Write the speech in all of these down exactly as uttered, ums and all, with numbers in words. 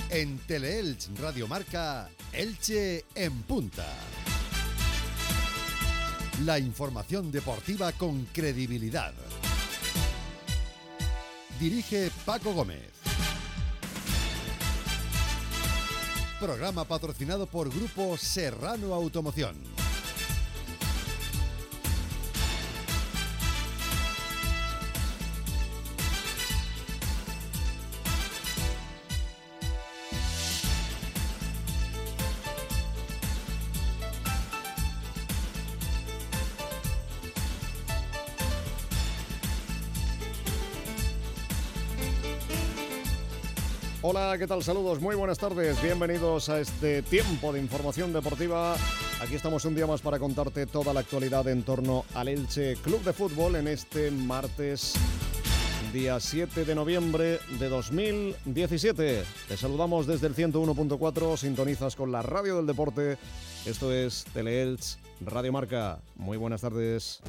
En Teleelch Radio Marca, Elche en punta. La información deportiva con credibilidad. Dirige Paco Gómez. Programa patrocinado por Grupo Serrano Automoción. Hola, ¿qué tal? Saludos, muy buenas tardes, bienvenidos a este tiempo de información deportiva. Aquí estamos un día más para contarte toda la actualidad en torno al Elche Club de Fútbol en este martes, día siete de noviembre de dos mil diecisiete. Te saludamos desde el ciento uno punto cuatro, sintonizas con la radio del deporte. Esto es Teleelch Radio Marca. Muy buenas tardes.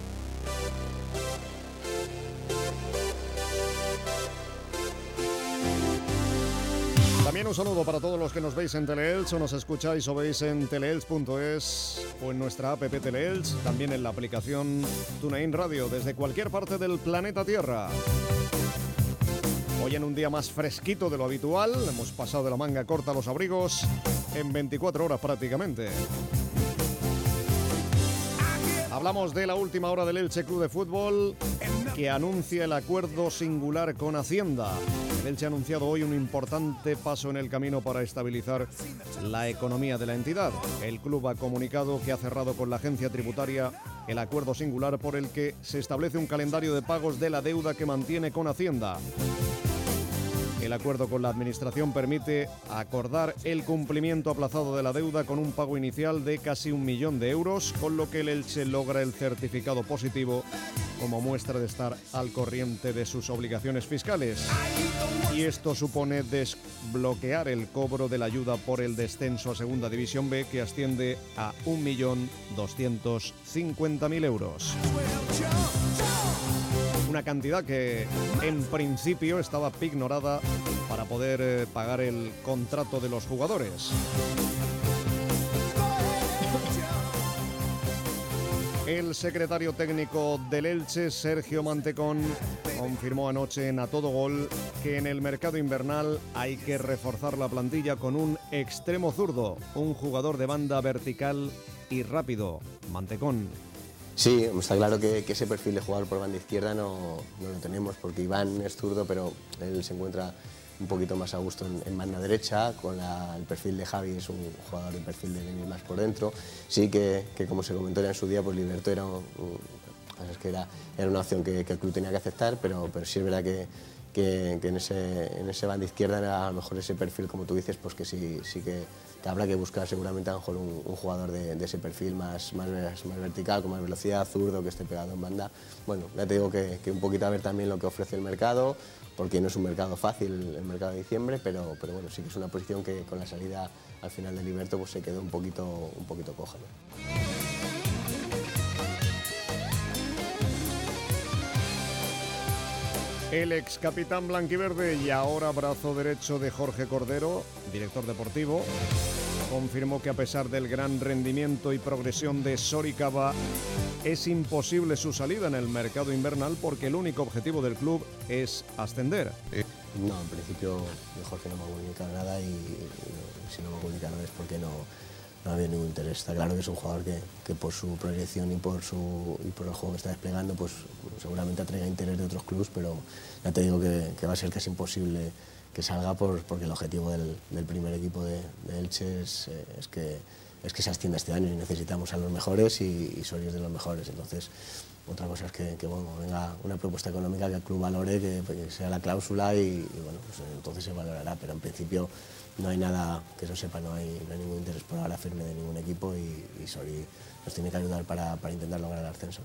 También un saludo para todos los que nos veis en Teleelch o nos escucháis o veis en teleelch punto es o en nuestra app Teleelch, también en la aplicación TuneIn Radio desde cualquier parte del planeta Tierra. Hoy en un día más fresquito de lo habitual, hemos pasado de la manga corta a los abrigos en veinticuatro horas prácticamente. Hablamos de la última hora del Elche Club de Fútbol que anuncia el acuerdo singular con Hacienda. El Elche ha anunciado hoy un importante paso en el camino para estabilizar la economía de la entidad. El club ha comunicado que ha cerrado con la agencia tributaria el acuerdo singular por el que se establece un calendario de pagos de la deuda que mantiene con Hacienda. El acuerdo con la Administración permite acordar el cumplimiento aplazado de la deuda con un pago inicial de casi un millón de euros, con lo que el Elche logra el certificado positivo como muestra de estar al corriente de sus obligaciones fiscales. Y esto supone desbloquear el cobro de la ayuda por el descenso a Segunda División B, que asciende a un millón doscientos cincuenta mil euros. Una cantidad que en principio estaba pignorada para poder eh, pagar el contrato de los jugadores. El secretario técnico del Elche, Sergio Mantecón, confirmó anoche en A Todo Gol que en el mercado invernal hay que reforzar la plantilla con un extremo zurdo, un jugador de banda vertical y rápido. Mantecón. Sí, está claro que, que ese perfil de jugador por banda izquierda no, no lo tenemos, porque Iván es zurdo, pero él se encuentra un poquito más a gusto en, en banda derecha. Con la, el perfil de Javi es un jugador de perfil de venir más por dentro. Sí que, que como se comentó ya en su día, pues Liberto era, un, un, es que era, era una opción que, que el club tenía que aceptar, pero, pero sí es verdad que, que, que en, ese, en ese banda izquierda era a lo mejor ese perfil, como tú dices, pues que sí, sí que, que habrá que buscar seguramente a lo mejor un, un jugador de, de ese perfil más, más, más vertical, con más velocidad, zurdo, que esté pegado en banda. Bueno, ya te digo que, que un poquito a ver también lo que ofrece el mercado, porque no es un mercado fácil el mercado de diciembre, pero, pero bueno, sí que es una posición que con la salida al final de Liberto pues se quedó un poquito, un poquito coja, ¿no? El ex capitán blanquiverde y ahora brazo derecho de Jorge Cordero, director deportivo, confirmó que a pesar del gran rendimiento y progresión de Soricaba, es imposible su salida en el mercado invernal porque el único objetivo del club es ascender. No, en principio Jorge no me ha comunicado nada y, y si no me ha comunicado es porque no, no había ningún interés. Está claro que es un jugador que, que por su proyección y por, su, y por el juego que está desplegando, pues seguramente atraiga interés de otros clubes, pero ya te digo que, que va a ser casi imposible que salga por, porque el objetivo del, del primer equipo de, de Elche es, es, que, es que se ascienda este año y necesitamos a los mejores y, y Soria es de los mejores. Entonces, otra cosa es que, que bueno, venga una propuesta económica que el club valore, que, que sea la cláusula y, y bueno, pues entonces se valorará, pero en principio no hay nada, que eso sepa, no hay, no hay ningún interés por ahora firme de ningún equipo y, y Soria nos tiene que ayudar para, para intentar lograr el ascenso,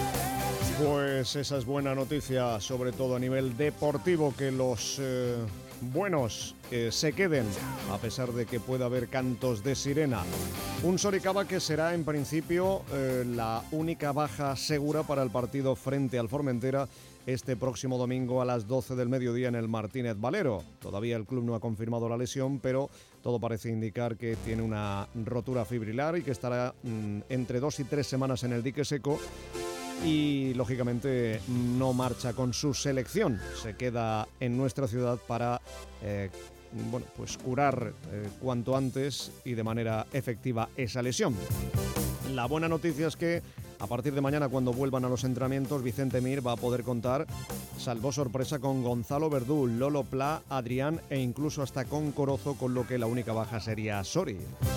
¿no? Pues esa es buena noticia, sobre todo a nivel deportivo, que los eh, buenos eh, se queden, a pesar de que pueda haber cantos de sirena. Un Soricaba que será en principio eh, la única baja segura para el partido frente al Formentera este próximo domingo a las doce del mediodía en el Martínez Valero. Todavía el club no ha confirmado la lesión, pero todo parece indicar que tiene una rotura fibrilar y que estará mmm, entre dos y tres semanas en el dique seco. Y lógicamente no marcha con su selección, se queda en nuestra ciudad para eh, bueno, pues curar eh, cuanto antes y de manera efectiva esa lesión. La buena noticia es que a partir de mañana, cuando vuelvan a los entrenamientos, Vicente Mir va a poder contar, salvo sorpresa, con Gonzalo Verdú, Lolo Pla, Adrián e incluso hasta con Corozo, con lo que la única baja sería Sori.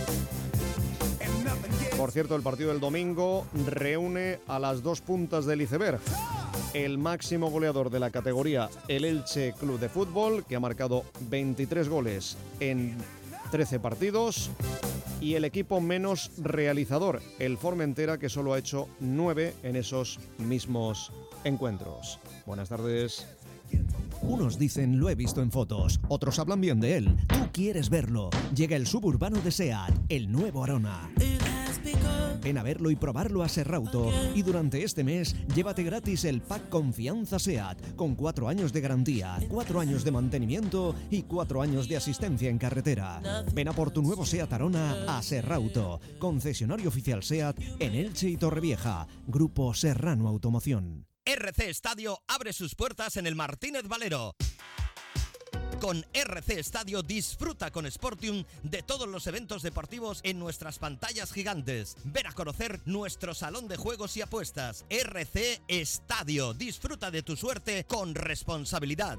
Por cierto, el partido del domingo reúne a las dos puntas del iceberg. El máximo goleador de la categoría, el Elche Club de Fútbol, que ha marcado veintitrés goles en trece partidos, y el equipo menos realizador, el Formentera, que solo ha hecho nueve en esos mismos encuentros. Buenas tardes. Unos dicen lo he visto en fotos, otros hablan bien de él. Tú quieres verlo. Llega el suburbano de SEAT, el nuevo Arona. Ven a verlo y probarlo a Serrauto. Y durante este mes, llévate gratis el pack Confianza SEAT, con cuatro años de garantía, cuatro años de mantenimiento y cuatro años de asistencia en carretera. Ven a por tu nuevo SEAT Arona a Serrauto, concesionario oficial SEAT en Elche y Torrevieja. Grupo Serrano Automoción. R C Estadio abre sus puertas en el Martínez Valero. Con R C Estadio disfruta con Sportium de todos los eventos deportivos en nuestras pantallas gigantes. Ven a conocer nuestro salón de juegos y apuestas. R C Estadio. Disfruta de tu suerte con responsabilidad.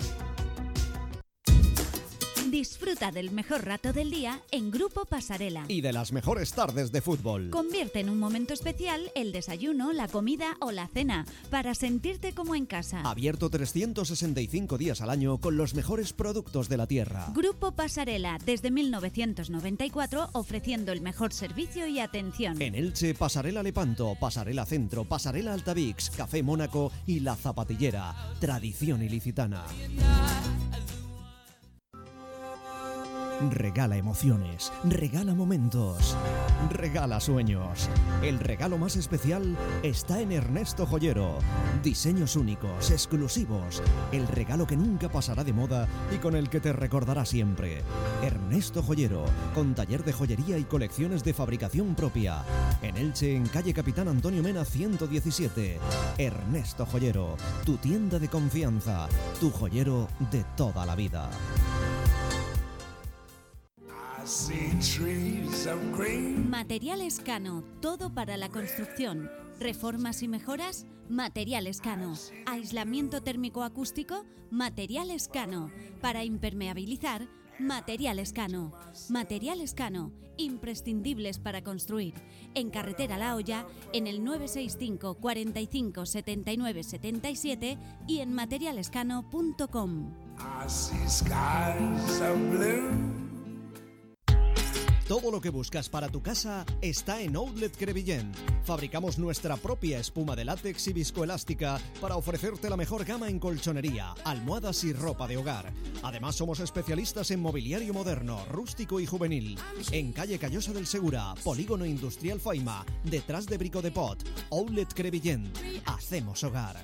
Disfruta del mejor rato del día en Grupo Pasarela. Y de las mejores tardes de fútbol. Convierte en un momento especial el desayuno, la comida o la cena, para sentirte como en casa. Abierto trescientos sesenta y cinco días al año con los mejores productos de la tierra. Grupo Pasarela, desde mil novecientos noventa y cuatro, ofreciendo el mejor servicio y atención. En Elche, Pasarela Lepanto, Pasarela Centro, Pasarela Altavix, Café Mónaco y La Zapatillera. Tradición ilicitana. Regala emociones, regala momentos, regala sueños. El regalo más especial está en Ernesto Joyero. Diseños únicos, exclusivos. El regalo que nunca pasará de moda y con el que te recordará siempre. Ernesto Joyero, con taller de joyería y colecciones de fabricación propia. En Elche, en calle Capitán Antonio Mena ciento diecisiete. Ernesto Joyero, tu tienda de confianza, tu joyero de toda la vida. Materiales Cano, todo para la construcción. Reformas y mejoras, Materiales Cano. Aislamiento térmico acústico, Materiales Cano. Para impermeabilizar, Materiales Cano. Materiales Cano, imprescindibles para construir. En Carretera La Hoya, en el nueve seis cinco, cuarenta y cinco, setenta y nueve, setenta y siete y en materialescano punto com. Todo lo que buscas para tu casa está en Outlet Crevillent. Fabricamos nuestra propia espuma de látex y viscoelástica para ofrecerte la mejor gama en colchonería, almohadas y ropa de hogar. Además, somos especialistas en mobiliario moderno, rústico y juvenil. En calle Callosa del Segura, Polígono Industrial Faima, detrás de Brico de Pot. Outlet Crevillent. Hacemos hogar.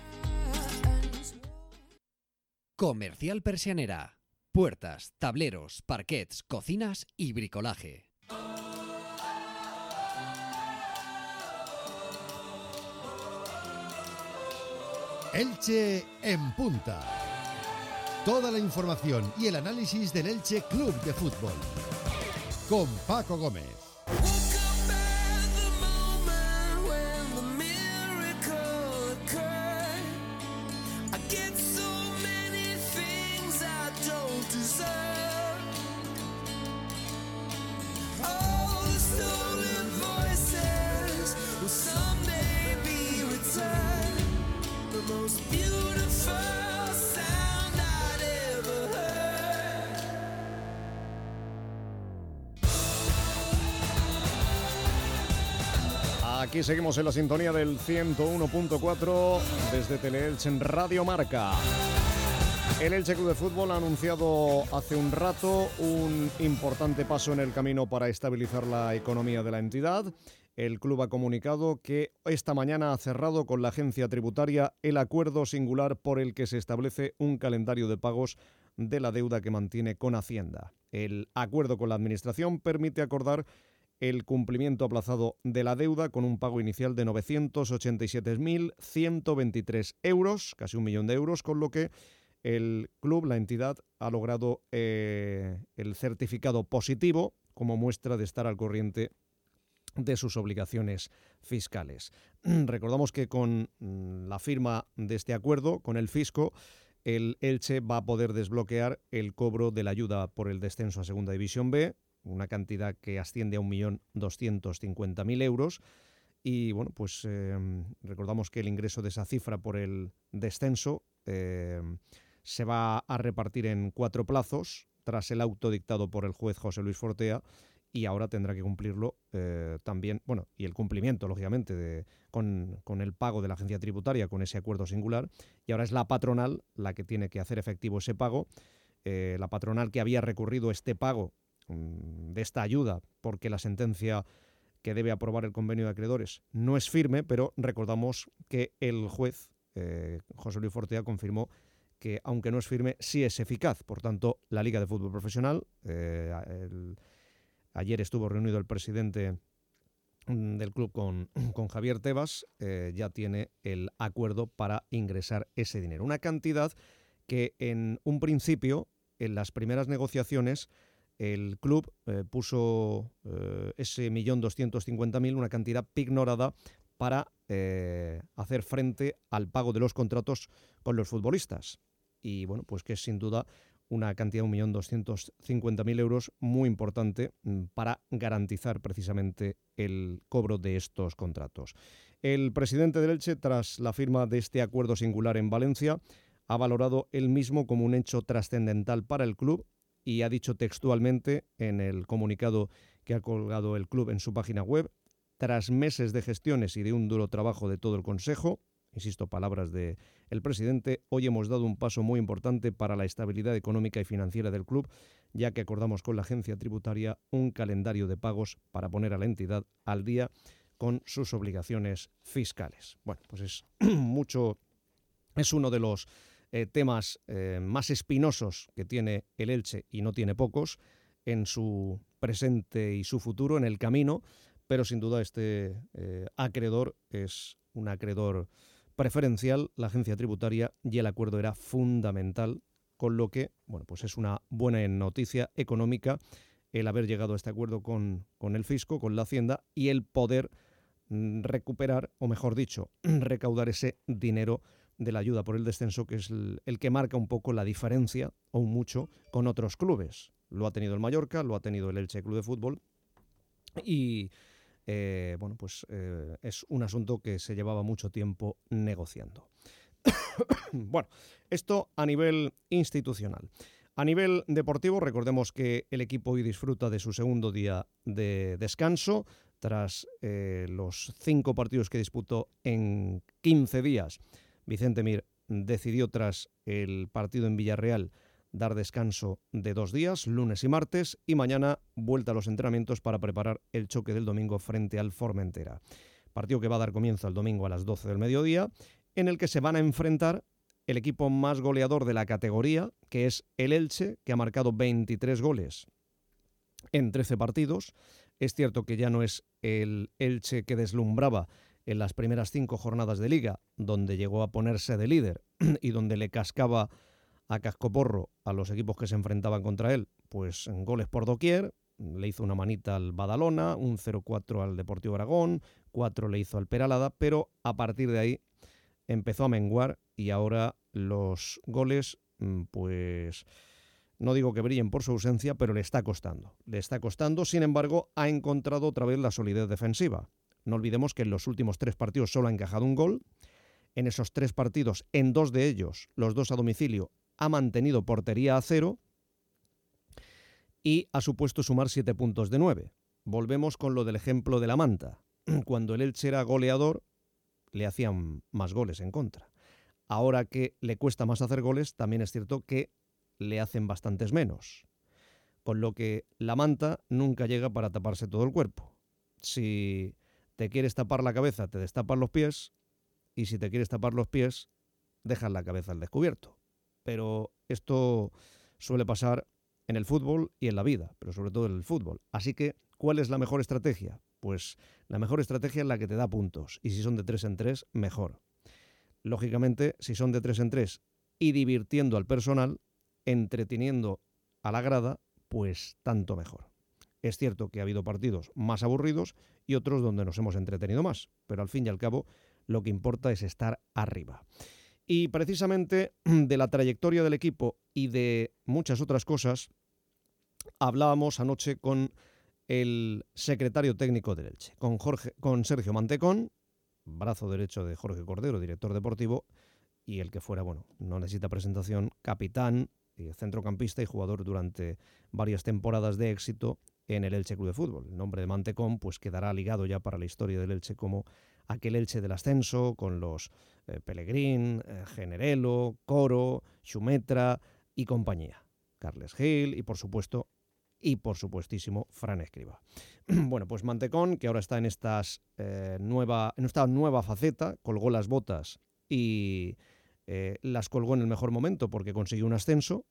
Comercial Persianera. Puertas, tableros, parquets, cocinas y bricolaje. Elche en punta. Toda la información y el análisis del Elche Club de Fútbol. Con Paco Gómez. Aquí seguimos en la sintonía del ciento uno punto cuatro desde Teleelch en Radio Marca. El Elche Club de Fútbol ha anunciado hace un rato un importante paso en el camino para estabilizar la economía de la entidad. El club ha comunicado que esta mañana ha cerrado con la agencia tributaria el acuerdo singular por el que se establece un calendario de pagos de la deuda que mantiene con Hacienda. El acuerdo con la Administración permite acordar el cumplimiento aplazado de la deuda con un pago inicial de novecientos ochenta y siete mil ciento veintitrés euros, casi un millón de euros, con lo que el club, la entidad, ha logrado eh, el certificado positivo como muestra de estar al corriente de sus obligaciones fiscales. Recordamos que con la firma de este acuerdo con el fisco, el Elche va a poder desbloquear el cobro de la ayuda por el descenso a Segunda División B, una cantidad que asciende a un millón doscientos cincuenta mil euros. Y bueno, pues eh, recordamos que el ingreso de esa cifra por el descenso eh, se va a repartir en cuatro plazos tras el auto dictado por el juez José Luis Fortea, y ahora tendrá que cumplirlo eh, también, bueno, y el cumplimiento, lógicamente, de, con, con el pago de la agencia tributaria, con ese acuerdo singular, y ahora es la patronal la que tiene que hacer efectivo ese pago. Eh, la patronal que había recurrido este pago mmm, de esta ayuda porque la sentencia que debe aprobar el convenio de acreedores no es firme, pero recordamos que el juez eh, José Luis Fortea confirmó que, aunque no es firme, sí es eficaz. Por tanto, la Liga de Fútbol Profesional, eh, el, ayer estuvo reunido el presidente del club con, con Javier Tebas, eh, ya tiene el acuerdo para ingresar ese dinero. Una cantidad que en un principio, en las primeras negociaciones, el club eh, puso eh, ese millón doscientos cincuenta mil, una cantidad pignorada para eh, hacer frente al pago de los contratos con los futbolistas. Y bueno, pues que es sin duda una cantidad de un millón doscientos cincuenta mil euros muy importante para garantizar precisamente el cobro de estos contratos. El presidente del Elche, tras la firma de este acuerdo singular en Valencia, ha valorado el mismo como un hecho trascendental para el club y ha dicho textualmente en el comunicado que ha colgado el club en su página web: tras meses de gestiones y de un duro trabajo de todo el Consejo, insisto, palabras del presidente, hoy hemos dado un paso muy importante para la estabilidad económica y financiera del club, ya que acordamos con la agencia tributaria un calendario de pagos para poner a la entidad al día con sus obligaciones fiscales. Bueno, pues es mucho, es uno de los eh, temas eh, más espinosos que tiene el Elche, y no tiene pocos, en su presente y su futuro, en el camino, pero sin duda este eh, acreedor es un acreedor preferencial, la agencia tributaria, y el acuerdo era fundamental, con lo que, bueno, pues es una buena noticia económica el haber llegado a este acuerdo con, con el fisco, con la Hacienda, y el poder mm, recuperar, o mejor dicho, recaudar ese dinero de la ayuda por el descenso, que es el, el que marca un poco la diferencia, o un mucho, con otros clubes. Lo ha tenido el Mallorca, lo ha tenido el Elche Club de Fútbol, y Eh, bueno, pues eh, es un asunto que se llevaba mucho tiempo negociando. Bueno, esto a nivel institucional. A nivel deportivo, recordemos que el equipo hoy disfruta de su segundo día de descanso, tras eh, los cinco partidos que disputó en quince días. Vicente Mir decidió, tras el partido en Villarreal, dar descanso de dos días, lunes y martes, y mañana vuelta a los entrenamientos para preparar el choque del domingo frente al Formentera. Partido que va a dar comienzo el domingo a las doce del mediodía, en el que se van a enfrentar el equipo más goleador de la categoría, que es el Elche, que ha marcado veintitrés goles en trece partidos. Es cierto que ya no es el Elche que deslumbraba en las primeras cinco jornadas de Liga, donde llegó a ponerse de líder y donde le cascaba a cascoporro a los equipos que se enfrentaban contra él, pues en goles por doquier. Le hizo una manita al Badalona, un cero cuatro al Deportivo Aragón, cuatro le hizo al Peralada, pero a partir de ahí empezó a menguar, y ahora los goles, pues no digo que brillen por su ausencia, pero le está costando. Le está costando, sin embargo, ha encontrado otra vez la solidez defensiva. No olvidemos que en los últimos tres partidos solo ha encajado un gol. En esos tres partidos, en dos de ellos, los dos a domicilio, ha mantenido portería a cero y ha supuesto sumar siete puntos de nueve. Volvemos con lo del ejemplo de la Manta. Cuando el Elche era goleador, le hacían más goles en contra. ahora que le cuesta más hacer goles, también es cierto que le hacen bastantes menos. Con lo que la manta nunca llega para taparse todo el cuerpo. Si te quieres tapar la cabeza, te destapas los pies, y si te quieres tapar los pies, dejas la cabeza al descubierto. Pero esto suele pasar en el fútbol y en la vida, pero sobre todo en el fútbol. Así que, ¿cuál es la mejor estrategia? Pues la mejor estrategia es la que te da puntos, y si son de tres en tres, mejor. Lógicamente, si son de tres en tres y divirtiendo al personal, entreteniendo a la grada, pues tanto mejor. Es cierto que ha habido partidos más aburridos y otros donde nos hemos entretenido más, pero al fin y al cabo lo que importa es estar arriba. Y precisamente de la trayectoria del equipo y de muchas otras cosas hablábamos anoche con el secretario técnico del Elche, con, Jorge, con Sergio Mantecón, brazo derecho de Jorge Cordero, director deportivo, y el que fuera, bueno, no necesita presentación, capitán, centrocampista y jugador durante varias temporadas de éxito en el Elche Club de Fútbol. El nombre de Mantecón pues quedará ligado ya para la historia del Elche como aquel Elche del ascenso con los eh, Pellegrín, eh, Generelo, Coro, Xumetra y compañía. Carles Gil y por supuesto y por supuestísimo Fran Escribá. Bueno, pues Mantecón, que ahora está en, estas, eh, nueva, en esta nueva faceta, colgó las botas y eh, las colgó en el mejor momento porque consiguió un ascenso,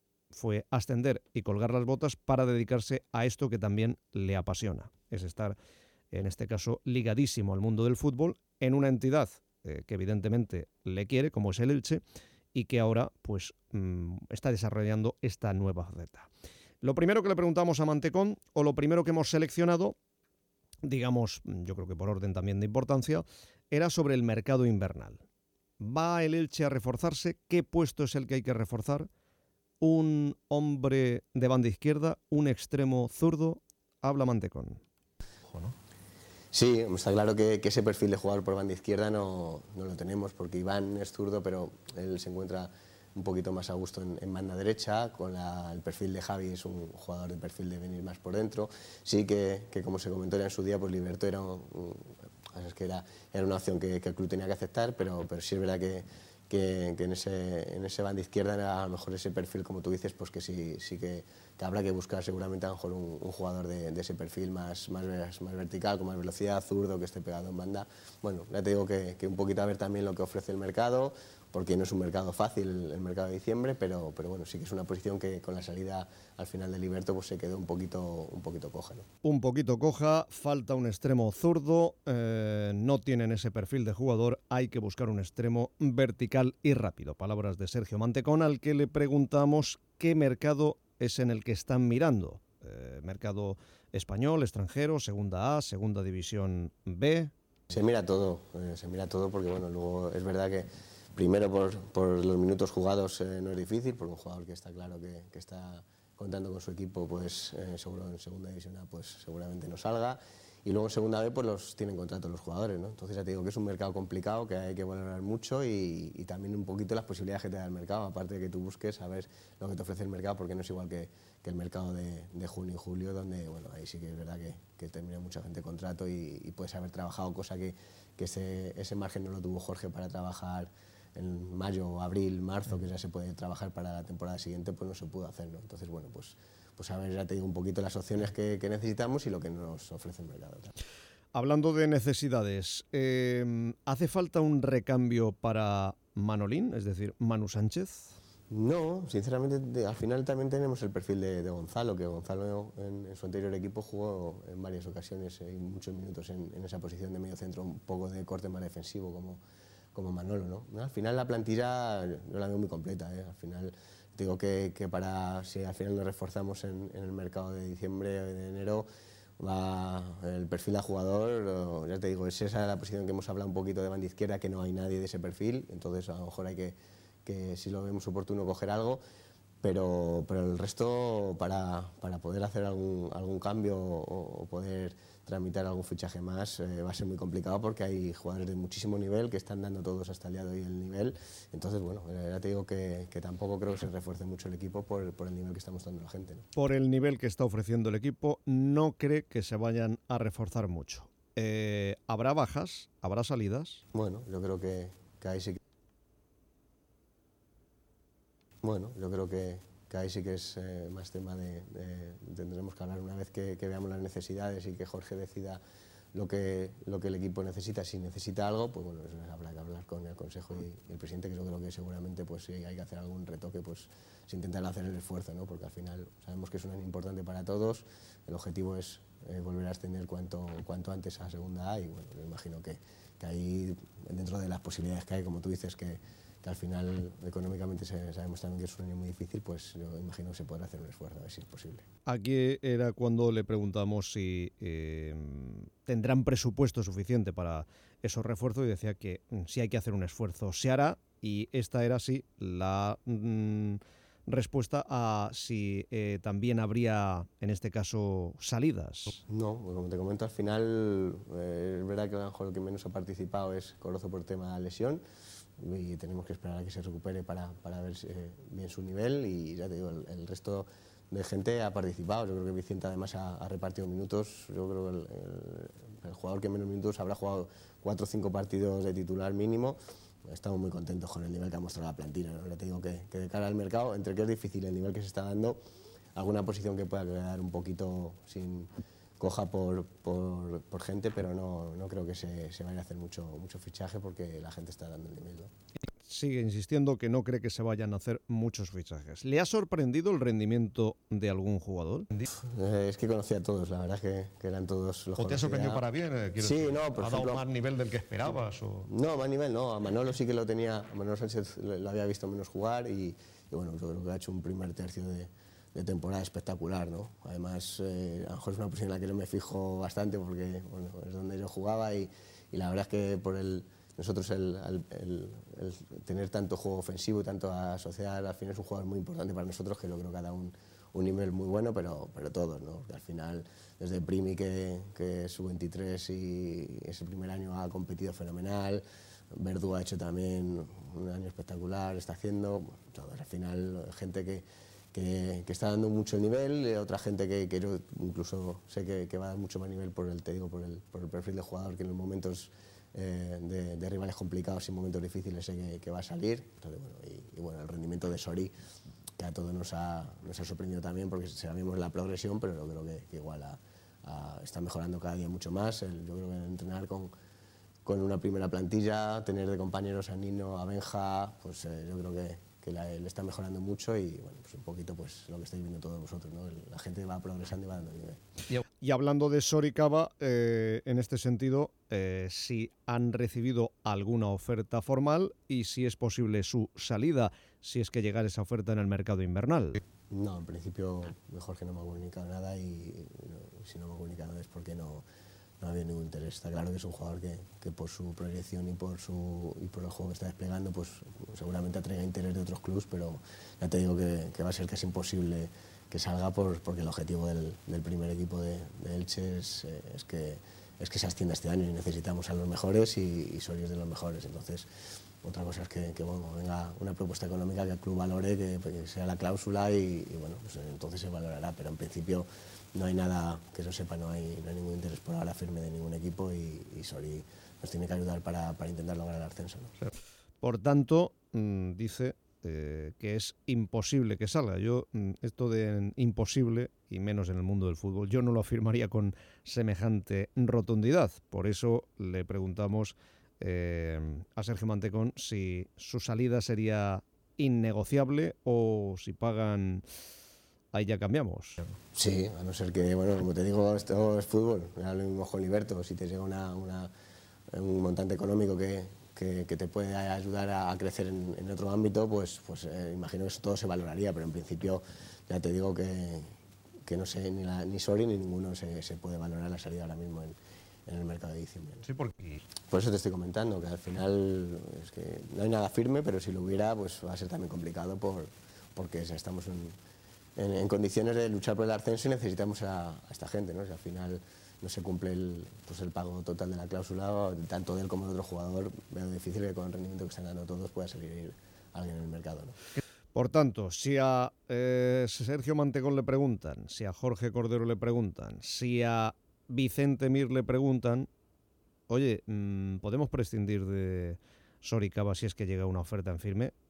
fue ascender y colgar las botas para dedicarse a esto que también le apasiona, es estar, en este caso, ligadísimo al mundo del fútbol en una entidad eh, que evidentemente le quiere, como es el Elche, y que ahora pues mmm, está desarrollando esta nueva faceta. Lo primero que le preguntamos a Mantecón, o lo primero que hemos seleccionado, digamos, yo creo que por orden también de importancia, era sobre el mercado invernal. ¿Va el Elche a reforzarse? ¿Qué puesto es el que hay que reforzar? ¿Un hombre de banda izquierda? ¿Un extremo zurdo? Habla Mantecón. ¿No? Sí, está claro que, que ese perfil de jugador por banda izquierda no, no lo tenemos, porque Iván es zurdo, pero él se encuentra un poquito más a gusto en, en banda derecha, con la, el perfil de Javi es un jugador de perfil de venir más por dentro. Sí que, que como se comentó ya en su día, pues Liberto era, un, es que era, era una opción que, que el club tenía que aceptar, pero, pero sí es verdad que, que, que en, ese, en ese banda izquierda era a lo mejor ese perfil, como tú dices, pues que sí, sí que, que habrá que buscar seguramente a lo mejor un, un jugador de, de ese perfil más, más, más vertical, con más velocidad, zurdo, que esté pegado en banda. Bueno, ya te digo que, que un poquito a ver también lo que ofrece el mercado, porque no es un mercado fácil el mercado de diciembre, pero, pero bueno, sí que es una posición que con la salida al final de Liberto pues se quedó un poquito, un poquito coja, ¿no? Un poquito coja, falta un extremo zurdo, eh, no tienen ese perfil de jugador, hay que buscar un extremo vertical y rápido. Palabras de Sergio Mantecón, al que le preguntamos qué mercado es en el que están mirando. Eh, mercado español, extranjero, segunda A, segunda división B. Se mira todo, eh, se mira todo porque bueno, luego es verdad que primero por, por los minutos jugados eh, no es difícil, por un jugador que está claro que, que está contando con su equipo, pues eh, seguro en segunda división A pues seguramente no salga, y luego en segunda B pues los tienen contrato los jugadores, ¿no? Entonces ya te digo que es un mercado complicado, que hay que valorar mucho y, y también un poquito las posibilidades que te da el mercado, aparte de que tú busques a ver lo que te ofrece el mercado, porque no es igual que, que el mercado de, de junio y julio, donde bueno, ahí sí que es verdad que, que termina mucha gente contrato y, y puedes haber trabajado, cosa que, que ese, ese margen no lo tuvo Jorge para trabajar en mayo, abril, marzo, que ya se puede trabajar para la temporada siguiente, pues no se pudo hacer, ¿no? Entonces, bueno, pues, pues a ver, ya te digo un poquito las opciones que, que necesitamos y lo que nos ofrece el mercado. Hablando de necesidades, eh, ¿hace falta un recambio para Manolín, es decir, Manu Sánchez? No, sinceramente, de, al final también tenemos el perfil de, de Gonzalo, que Gonzalo en, en su anterior equipo jugó en varias ocasiones y muchos minutos en, en esa posición de medio centro, un poco de corte más defensivo, como como Manolo, ¿no? Al final la plantilla no la veo muy completa, ¿eh? Al final digo que, que para si al final nos reforzamos en, en el mercado de diciembre o de enero, va el perfil de jugador, ya te digo, es esa la posición que hemos hablado un poquito de banda izquierda, que no hay nadie de ese perfil, entonces a lo mejor hay que, que si lo vemos oportuno, coger algo, pero, pero el resto para, para poder hacer algún, algún cambio o, o poder tramitar algún fichaje más eh, va a ser muy complicado porque hay jugadores de muchísimo nivel que están dando todos hasta el día de hoy el nivel, entonces bueno, ya te digo que, que tampoco creo que se refuerce mucho el equipo por, por el nivel que está mostrando la gente, ¿no? Por el nivel que está ofreciendo el equipo, no cree que se vayan a reforzar mucho. Eh, ¿Habrá bajas? ¿Habrá salidas? Bueno, yo creo que, que ahí sí que... Bueno, yo creo que, que ahí sí que es eh, más tema de, de... Tendremos que hablar una vez que, que veamos las necesidades y que Jorge decida lo que, lo que el equipo necesita. Si necesita algo, pues bueno, eso habrá que hablar con el Consejo y, y el presidente, que yo creo que seguramente pues, si hay que hacer algún retoque, pues se intentará hacer el esfuerzo, ¿no? Porque al final sabemos que es un año importante para todos. El objetivo es eh, volver a ascender cuanto, cuanto antes a Segunda A y bueno, me imagino que, que ahí, dentro de las posibilidades que hay, como tú dices, que, que al final económicamente se, sabemos también que es un año muy difícil, pues yo imagino que se podrá hacer un esfuerzo, a ver si es posible. Aquí era cuando le preguntamos si eh, tendrán presupuesto suficiente para esos refuerzos y decía que mm, si hay que hacer un esfuerzo se hará, y esta era sí la mm, respuesta a si eh, también habría en este caso salidas. No, como te comento, al final eh, es verdad que a lo mejor el que menos ha participado es Corozo por tema de lesión, y tenemos que esperar a que se recupere para, para ver eh, bien su nivel, y ya te digo, el, el resto de gente ha participado. Yo creo que Vicente además ha, ha repartido minutos. Yo creo que el, el, el jugador que menos minutos habrá jugado cuatro o cinco partidos de titular mínimo. Estamos muy contentos con el nivel que ha mostrado la plantilla, ¿no? Ya te digo que, que de cara al mercado, entre que es difícil el nivel que se está dando, alguna posición que pueda quedar un poquito sin coja por, por, por gente, pero no, no creo que se, se vaya a hacer mucho, mucho fichaje porque la gente está dando el nivel, ¿no? Sigue insistiendo que no cree que se vayan a hacer muchos fichajes. ¿Le ha sorprendido el rendimiento de algún jugador? Eh, es que conocía a todos, la verdad es que, que eran todos los. ¿O te ha sorprendido para bien? Eh, sí, decir, no, por ¿Ha ejemplo, dado más nivel del que esperabas? O... No, más nivel no. A Manolo sí que lo tenía, a Manolo Sánchez lo había visto menos jugar y, y bueno, yo creo que ha hecho un primer tercio de, de temporada espectacular, ¿no? Además, eh, a lo mejor es una posición en la que yo me fijo bastante porque bueno, es donde yo jugaba y, y la verdad es que por el, nosotros el, el, el, el tener tanto juego ofensivo y tanto asociar, al final es un jugador muy importante para nosotros, que yo creo que ha dado un, un nivel muy bueno, pero, pero todos, ¿no? Porque al final, desde Primi, que, que es sub veintitrés y ese primer año ha competido fenomenal, Verdú ha hecho también un año espectacular, está haciendo, todos, al final, gente que, que, que está dando mucho el nivel, otra gente que, que yo incluso sé que, que va a dar mucho más nivel por el, te digo, por el, por el perfil de jugador, que en los momentos eh, de, de rivales complicados y momentos difíciles sé que, que va a salir. Entonces, bueno, y, y bueno, el rendimiento de Sori, que a todos nos ha, nos ha sorprendido también, porque sabíamos la progresión, pero yo creo que, que igual a, a, está mejorando cada día mucho más. El, yo creo que entrenar con, con una primera plantilla, tener de compañeros a Nino, a Benja, pues eh, yo creo que, que la, le está mejorando mucho y bueno, pues un poquito pues lo que estáis viendo todos vosotros, ¿no? La gente va progresando y va dando nivel. Y hablando de Sori Cava, eh, en este sentido, eh, si han recibido alguna oferta formal y si es posible su salida, si es que llegara esa oferta en el mercado invernal. No, en principio mejor que no me ha comunicado nada y no, si no me ha comunicado es porque no, no había ningún interés. Está claro que es un jugador que, que por su proyección y por, su, y por el juego que está desplegando, pues seguramente atraiga interés de otros clubes, pero ya te digo que, que va a ser casi imposible que salga por, porque el objetivo del, del primer equipo de, de Elche es, es, que, es que se ascienda este año y necesitamos a los mejores y, y Sori es de los mejores. Entonces, otra cosa es que, que bueno, venga una propuesta económica que el club valore, que, que sea la cláusula y, y bueno, pues entonces se valorará, pero en principio no hay nada, que eso sepa, no hay, no hay ningún interés por ahora firme de ningún equipo y, y Sori nos tiene que ayudar para, para intentar lograr el ascenso, ¿no? Por tanto, mmm, dice eh, que es imposible que salga. Yo, mmm, esto de imposible, y menos en el mundo del fútbol, yo no lo afirmaría con semejante rotundidad. Por eso le preguntamos eh, a Sergio Mantecón si su salida sería innegociable o si pagan... Ahí ya cambiamos. Sí, a no ser que, bueno, como te digo, esto es fútbol. Ya lo mismo con Liberto, si te llega una, una, un montante económico que, que, que te puede ayudar a, a crecer en, en otro ámbito, pues, pues eh, imagino que eso todo se valoraría, pero en principio ya te digo que, que no sé, ni, la, ni Sori ni ninguno se, se puede valorar la salida ahora mismo en, en el mercado de diciembre, ¿no? Sí, porque... Por eso te estoy comentando, que al final es que no hay nada firme, pero si lo hubiera, pues va a ser también complicado por, porque estamos en... En, en condiciones de luchar por el ascenso y necesitamos a, a esta gente, ¿no? Si al final no se cumple el, pues el pago total de la cláusula, tanto de él como de otro jugador, veo difícil que con el rendimiento que están dando todos pueda salir alguien en el mercado, ¿no? Por tanto, si a eh, Sergio Mantecón le preguntan, si a Jorge Cordero le preguntan, si a Vicente Mir le preguntan, oye, mmm, ¿podemos prescindir de Sori Cava si es que llega una oferta en firme?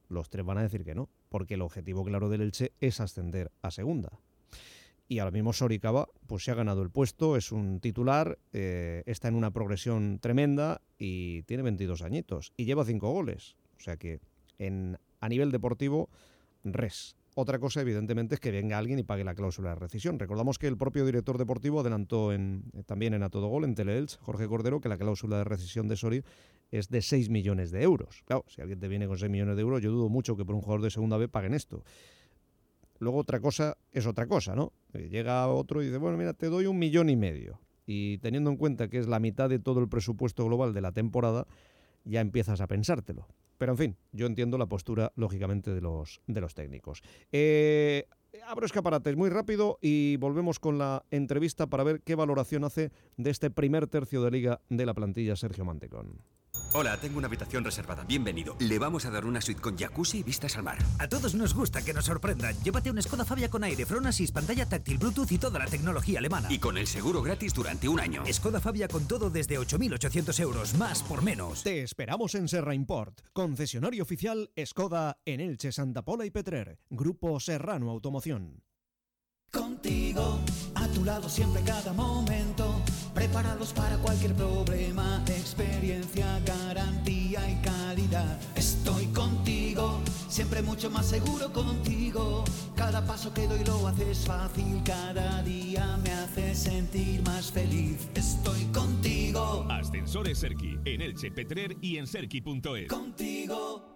los tres van a decir que no, porque el objetivo claro del Elche es ascender a segunda. Y ahora mismo Soricaba pues se ha ganado el puesto, es un titular, eh, está en una progresión tremenda y tiene veintidós añitos y lleva cinco goles. O sea que en, a nivel deportivo, res. Otra cosa, evidentemente, es que venga alguien y pague la cláusula de rescisión. Recordamos que el propio director deportivo adelantó en, eh, también en A Todo Gol, en Teleelch, Jorge Cordero, que la cláusula de rescisión de Sori es de seis millones de euros. Claro, si alguien te viene con seis millones de euros, yo dudo mucho que por un jugador de segunda B paguen esto. Luego otra cosa es otra cosa, ¿no? Llega otro y dice, bueno, mira, te doy un millón y medio. Y teniendo en cuenta que es la mitad de todo el presupuesto global de la temporada, ya empiezas a pensártelo. Pero en fin, yo entiendo la postura, lógicamente, de los, de los técnicos. Eh, abro escaparates muy rápido y volvemos con la entrevista para ver qué valoración hace de este primer tercio de liga de la plantilla Sergio Mantecón. Hola, tengo una habitación reservada. Bienvenido. Le vamos a dar una suite con jacuzzi y vistas al mar. A todos nos gusta que nos sorprendan. Llévate un Skoda Fabia con aire, Front Assist, pantalla táctil, Bluetooth y toda la tecnología alemana. Y con el seguro gratis durante un año. Skoda Fabia con todo desde ocho mil ochocientos euros, más por menos. Te esperamos en Serra Import, concesionario oficial Skoda en Elche, Santa Pola y Petrer. Grupo Serrano Automoción. Contigo, a tu lado siempre, cada momento, preparados para cualquier problema, experiencia, garantía y calidad. Estoy contigo, siempre mucho más seguro contigo. Cada paso que doy lo haces fácil, cada día me haces sentir más feliz. Estoy contigo. Ascensores Serki, en Elche, Petrer y en serki punto es. Contigo.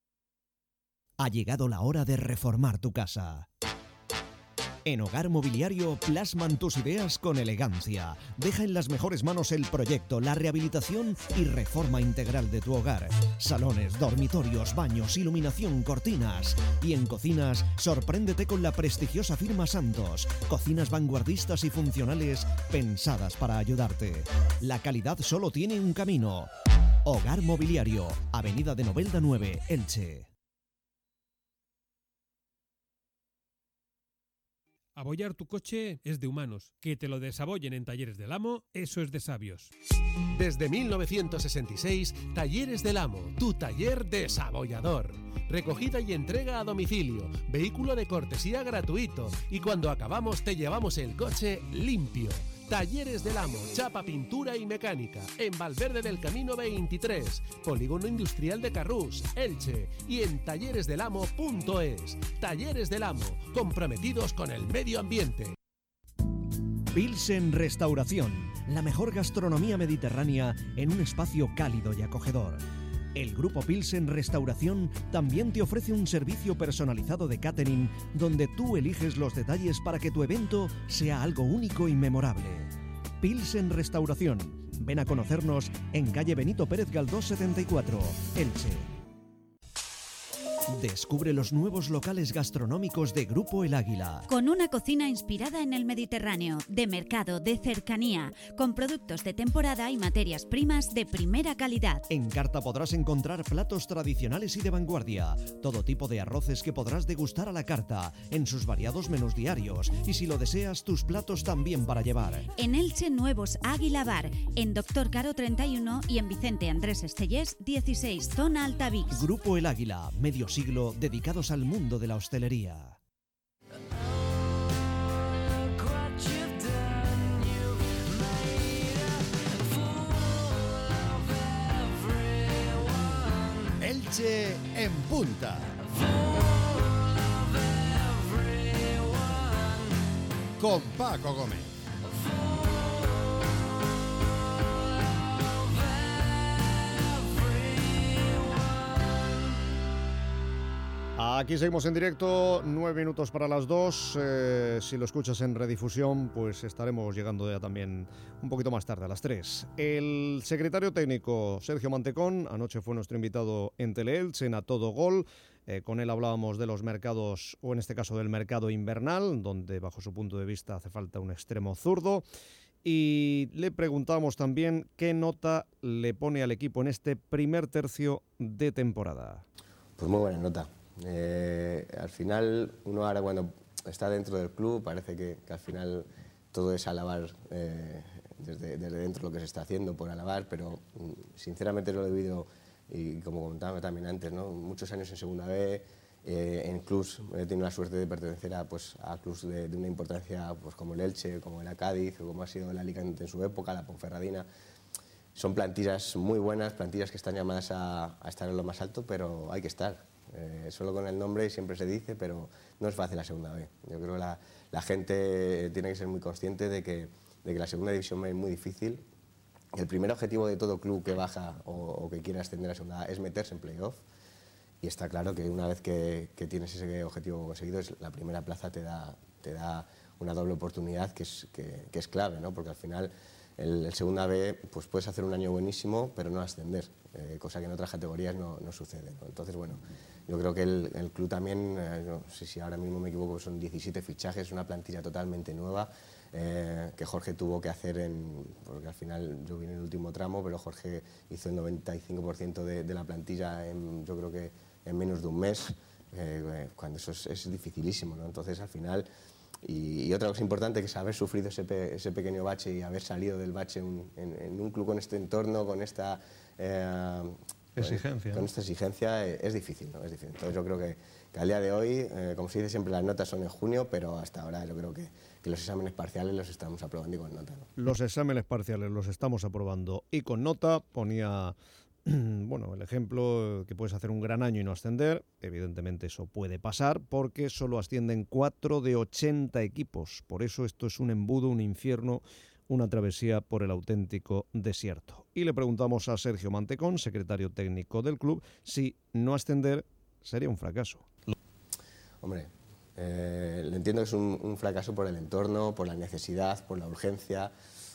Ha llegado la hora de reformar tu casa. En Hogar Mobiliario plasman tus ideas con elegancia. Deja en las mejores manos el proyecto, la rehabilitación y reforma integral de tu hogar. Salones, dormitorios, baños, iluminación, cortinas. Y en cocinas, sorpréndete con la prestigiosa firma Santos. Cocinas vanguardistas y funcionales pensadas para ayudarte. La calidad solo tiene un camino. Hogar Mobiliario, Avenida de Novelda nueve, Elche. Abollar tu coche es de humanos. Que te lo desabollen en Talleres del Amo, eso es de sabios. Desde mil novecientos sesenta y seis, Talleres del Amo, tu taller desabollador. Recogida y entrega a domicilio, vehículo de cortesía gratuito y cuando acabamos te llevamos el coche limpio. Talleres del Amo, chapa, pintura y mecánica, en Valverde del Camino veintitrés, Polígono Industrial de Carrús, Elche, y en talleres del amo punto es. Talleres del Amo, comprometidos con el medio ambiente. Pilsen Restauración, la mejor gastronomía mediterránea en un espacio cálido y acogedor. El Grupo Pilsen Restauración también te ofrece un servicio personalizado de catering donde tú eliges los detalles para que tu evento sea algo único y memorable. Pilsen Restauración. Ven a conocernos en calle Benito Pérez Galdós setenta y cuatro, Elche. Descubre los nuevos locales gastronómicos de Grupo El Águila. Con una cocina inspirada en el Mediterráneo, de mercado, de cercanía, con productos de temporada y materias primas de primera calidad. En carta podrás encontrar platos tradicionales y de vanguardia, todo tipo de arroces que podrás degustar a la carta, en sus variados menús diarios, y si lo deseas, tus platos también para llevar. En Elche, nuevos Águila Bar, en Doctor Caro treinta y uno y en Vicente Andrés Estellés dieciséis, zona Altavix. Grupo El Águila, medio siglo dedicados al mundo de la hostelería. Elche en punta. Con Paco Gómez. Aquí seguimos en directo, nueve minutos para las dos. Eh, si lo escuchas en redifusión, pues estaremos llegando ya también un poquito más tarde, a las tres. El secretario técnico Sergio Mantecón, anoche fue nuestro invitado en Teleelch, en A Todo Gol. Eh, con él hablábamos de los mercados, o en este caso del mercado invernal, donde bajo su punto de vista hace falta un extremo zurdo. Y le preguntamos también qué nota le pone al equipo en este primer tercio de temporada. Pues muy buena nota. Eh, al final, uno ahora cuando está dentro del club parece que, que al final todo es alabar eh, desde, desde dentro lo que se está haciendo por alabar, pero sinceramente no lo he vivido y como comentaba también antes, ¿no? Muchos años en Segunda B, eh, en clubs he tenido la suerte de pertenecer a, pues, a clubs de, de una importancia pues, como el Elche, como el Cádiz, o como ha sido el Alicante en su época, la Ponferradina. Son plantillas muy buenas, plantillas que están llamadas a, a estar en lo más alto, pero hay que estar. Eh, solo con el nombre siempre se dice, pero no es fácil la Segunda B. Yo creo que la, la gente tiene que ser muy consciente de que, de que la Segunda División B es muy difícil. El primer objetivo de todo club que baja o, o que quiera ascender a Segunda A es meterse en playoff. Y está claro que una vez que, que tienes ese objetivo conseguido, es, la primera plaza te da, te da una doble oportunidad que es, que, que es clave, ¿no? Porque al final el, el Segunda B pues puedes hacer un año buenísimo, pero no ascender, eh, cosa que en otras categorías no, no sucede, ¿no? Entonces, bueno, yo creo que el, el club también, eh, no sé si ahora mismo me equivoco, son diecisiete fichajes, una plantilla totalmente nueva, eh, que Jorge tuvo que hacer, en, porque al final yo vine en el último tramo, pero Jorge hizo el noventa y cinco por ciento de, de la plantilla en, yo creo que en menos de un mes, eh, cuando eso es, es dificilísimo, ¿no? Entonces, al final, y, y otra cosa importante que es haber sufrido ese, pe, ese pequeño bache y haber salido del bache un, en, en un club con este entorno, con esta eh, exigencia, con, con esta exigencia, eh, es difícil, ¿no? Es difícil. Entonces, yo creo que, que al día de hoy, eh, como se dice siempre, las notas son en junio, pero hasta ahora yo creo que, que los exámenes parciales los estamos aprobando y con nota, ¿no? Los exámenes parciales los estamos aprobando y con nota. Ponía bueno, el ejemplo que puedes hacer un gran año y no ascender. Evidentemente eso puede pasar porque solo ascienden cuatro de ochenta equipos. Por eso esto es un embudo, un infierno, una travesía por el auténtico desierto. Y le preguntamos a Sergio Mantecón, secretario técnico del club, si no ascender sería un fracaso. Hombre, eh, le entiendo que es un, un fracaso por el entorno, por la necesidad, por la urgencia,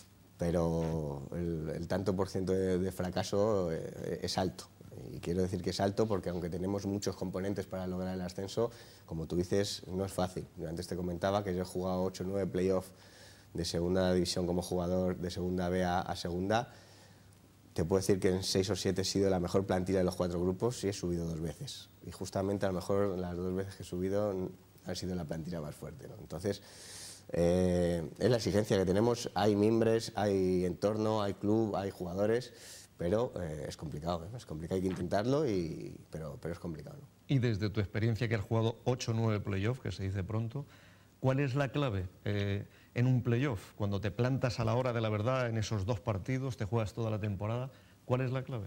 pero el, el tanto por ciento de, de fracaso eh, es alto. Y quiero decir que es alto porque aunque tenemos muchos componentes para lograr el ascenso, como tú dices, no es fácil. Yo antes te comentaba que yo he jugado ocho o nueve playoffs de segunda división como jugador, de segunda B a, a segunda. Te puedo decir que en seis o siete he sido la mejor plantilla de los cuatro grupos y he subido dos veces. Y justamente a lo mejor las dos veces que he subido han sido la plantilla más fuerte, ¿no? Entonces, Eh, es la exigencia que tenemos. Hay mimbres, hay entorno, hay club, hay jugadores, pero eh, es complicado, ¿eh? Es complicado, hay que intentarlo, y, pero, pero es complicado, ¿no? Y desde tu experiencia, que has jugado ocho o nueve playoffs, que se dice pronto, ¿cuál es la clave eh, en un playoff? Cuando te plantas a la hora de la verdad en esos dos partidos, te juegas toda la temporada, ¿cuál es la clave?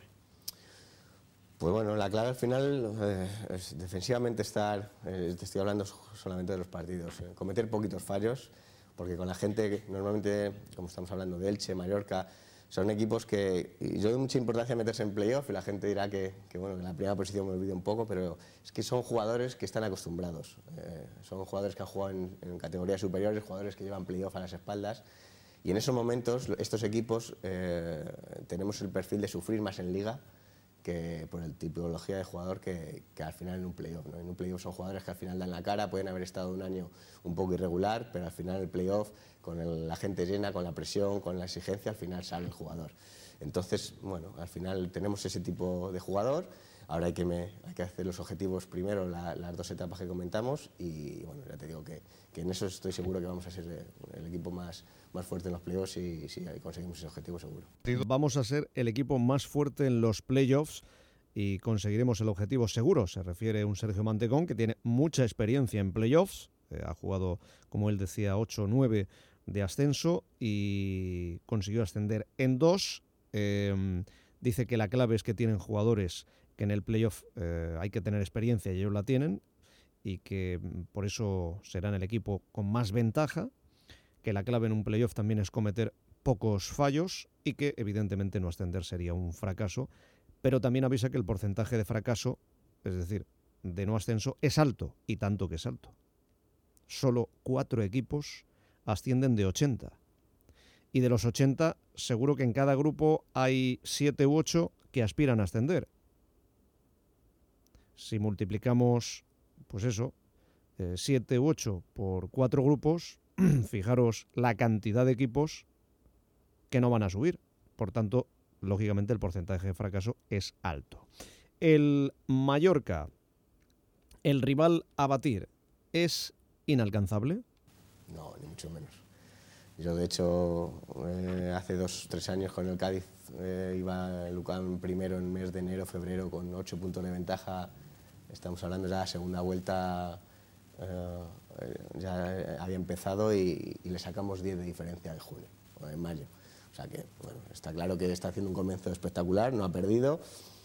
Pues bueno, la clave al final eh, es defensivamente estar, eh, te estoy hablando solamente de los partidos, eh, cometer poquitos fallos, porque con la gente, que normalmente, como estamos hablando de Elche, Mallorca, son equipos que, y yo doy mucha importancia a meterse en playoff, y la gente dirá que, que, bueno, que la primera posición me olvido un poco, pero es que son jugadores que están acostumbrados, eh, son jugadores que han jugado en, en categorías superiores, jugadores que llevan playoff a las espaldas, y en esos momentos estos equipos eh, tenemos el perfil de sufrir más en liga que por el tipología de jugador que, que al final en un playoff, ¿no? En un playoff son jugadores que al final dan la cara, pueden haber estado un año un poco irregular, pero al final el playoff, con el, la gente llena, con la presión, con la exigencia, al final sale el jugador. Entonces, bueno, al final tenemos ese tipo de jugador. Ahora hay que, me, hay que hacer los objetivos primero, la, las dos etapas que comentamos, y bueno, ya te digo que, que en eso estoy seguro que vamos a ser el equipo más, más fuerte en los playoffs, y si sí, conseguimos ese objetivo seguro. Vamos a ser el equipo más fuerte en los playoffs y conseguiremos el objetivo seguro, se refiere un Sergio Mantecón que tiene mucha experiencia en playoffs, eh, ha jugado, como él decía, ocho o nueve de ascenso y consiguió ascender en dos. Eh, dice que la clave es que tienen jugadores que en el playoff eh, hay que tener experiencia y ellos la tienen, y que por eso serán el equipo con más ventaja, que la clave en un playoff también es cometer pocos fallos y que evidentemente no ascender sería un fracaso, pero también avisa que el porcentaje de fracaso, es decir, de no ascenso, es alto, y tanto que es alto. Solo cuatro equipos ascienden de ochenta, y de los ochenta seguro que en cada grupo hay siete u ocho que aspiran a ascender. Si multiplicamos, pues eso, eh, siete u ocho por cuatro grupos, fijaros la cantidad de equipos que no van a subir. Por tanto, lógicamente el porcentaje de fracaso es alto. El Mallorca, el rival a batir, ¿es inalcanzable? No, ni mucho menos. Yo, de hecho, eh, hace dos o tres años con el Cádiz eh, iba el U C A M primero en el mes de enero, febrero, con ocho puntos de ventaja. Estamos hablando ya de la segunda vuelta, eh, ya había empezado y, y le sacamos diez de diferencia en junio, o en mayo. O sea que, bueno, está claro que está haciendo un comienzo espectacular, no ha perdido.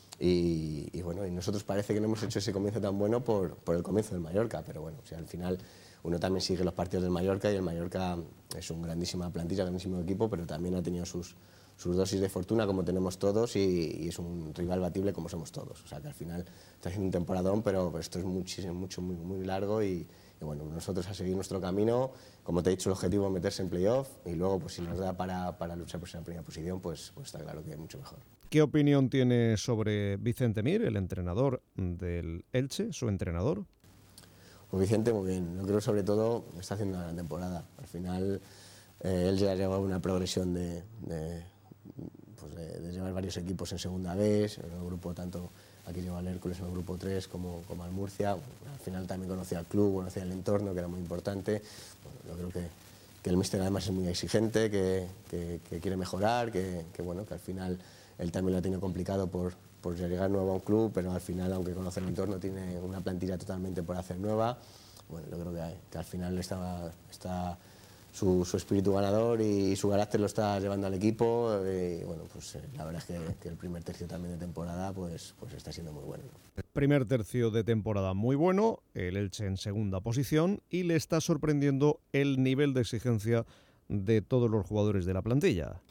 Y, y bueno, y nosotros parece que no hemos hecho ese comienzo tan bueno por, por el comienzo del Mallorca, pero bueno, o sea, al final uno también sigue los partidos del Mallorca y el Mallorca es una grandísima plantilla, grandísimo equipo, pero también ha tenido sus, sus dosis de fortuna como tenemos todos y, y es un rival batible como somos todos. O sea que al final está haciendo un temporadón, pero, pero esto es muchísimo, mucho, muy, muy largo y, y bueno, nosotros a seguir nuestro camino. Como te he dicho, el objetivo es meterse en playoff y luego pues si nos da para, para luchar por esa primera posición, pues, pues está claro que mucho mejor. ¿Qué opinión tiene sobre Vicente Mir, el entrenador del Elche, su entrenador? Pues Vicente, muy bien. Yo creo que sobre todo está haciendo una gran temporada. Al final, eh, él ya ha llevado una progresión de, de, pues de, de llevar varios equipos en segunda vez, en el grupo tanto, aquí lleva al Hércules en el grupo tres como, como al Murcia. Al final también conocía al club, conocía el entorno, que era muy importante. Bueno, yo creo que, que el míster además es muy exigente, que, que, que quiere mejorar, que, que, bueno, que al final él también lo ha tenido complicado por, por llegar nuevo a un club, pero al final, aunque conoce el entorno, tiene una plantilla totalmente por hacer nueva. Bueno, yo creo que, que al final está, está su, su espíritu ganador y, y su carácter lo está llevando al equipo. Y bueno, pues eh, la verdad es que, que el primer tercio también de temporada pues, pues está siendo muy bueno. El primer tercio de temporada muy bueno, el Elche en segunda posición y le está sorprendiendo el nivel de exigencia de todos los jugadores de la plantilla.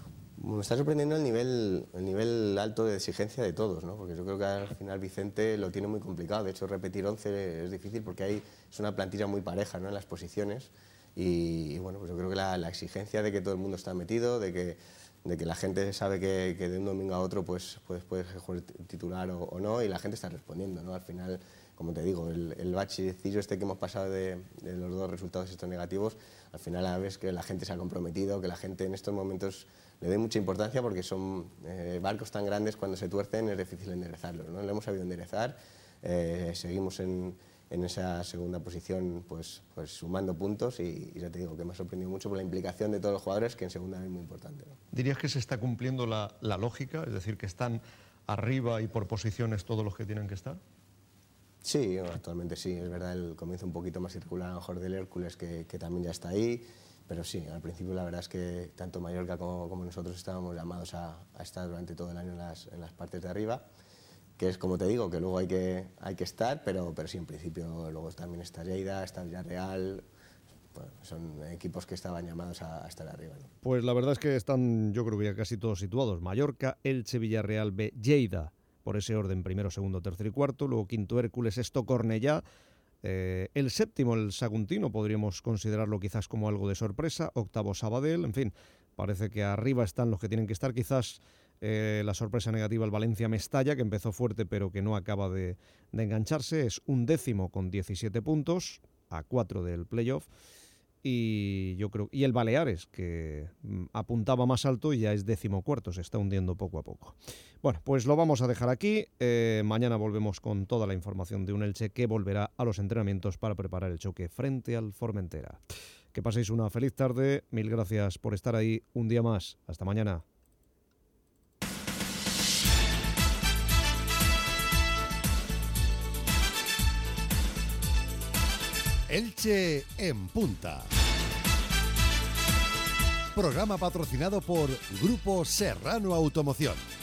Me está sorprendiendo el nivel, el nivel alto de exigencia de todos, ¿no? Porque yo creo que al final Vicente lo tiene muy complicado. De hecho, repetir once es difícil porque hay, es una plantilla muy pareja, ¿no?, en las posiciones. Y, y bueno, pues yo creo que la, la exigencia de que todo el mundo está metido, de que, de que la gente sabe que, que de un domingo a otro pues, pues puede jugar titular o, o no, y la gente está respondiendo, ¿no? Al final, como te digo, el, el bachecillo este que hemos pasado de, de los dos resultados estos negativos, al final a ves que la gente se ha comprometido, que la gente en estos momentos le doy mucha importancia porque son eh, barcos tan grandes, cuando se tuercen es difícil enderezarlos, ¿no? Lo hemos sabido enderezar, eh, seguimos en, en esa segunda posición pues, pues sumando puntos y, y ya te digo que me ha sorprendido mucho por la implicación de todos los jugadores, que en segunda es muy importante, ¿no? ¿Dirías que se está cumpliendo la, la lógica, es decir, que están arriba y por posiciones todos los que tienen que estar? Sí, actualmente sí, es verdad, el comienzo un poquito más irregular a lo mejor del Hércules, que, que también ya está ahí. Pero sí, al principio la verdad es que tanto Mallorca como, como nosotros estábamos llamados a, a estar durante todo el año en las, en las partes de arriba, que es como te digo, que luego hay que, hay que estar, pero, pero sí, en principio luego también está Lleida, está Villarreal, bueno, son equipos que estaban llamados a, a estar arriba, ¿no? Pues la verdad es que están, yo creo que ya casi todos situados. Mallorca, Elche, Villarreal B, Lleida, por ese orden, primero, segundo, tercero y cuarto, luego quinto Hércules, sexto Cornellá. Eh, el séptimo, el Saguntino, podríamos considerarlo quizás como algo de sorpresa, octavo Sabadell, en fin, parece que arriba están los que tienen que estar, quizás eh, la sorpresa negativa el Valencia Mestalla, que empezó fuerte pero que no acaba de, de engancharse, es un décimo con diecisiete puntos, a cuatro del playoff, y yo creo y el Baleares, que apuntaba más alto y ya es décimo cuarto, se está hundiendo poco a poco. Bueno, pues lo vamos a dejar aquí. Eh, mañana volvemos con toda la información de un Elche que volverá a los entrenamientos para preparar el choque frente al Formentera. Que paséis una feliz tarde, mil gracias por estar ahí un día más. Hasta mañana. Elche en Punta. Programa patrocinado por Grupo Serrano Automoción.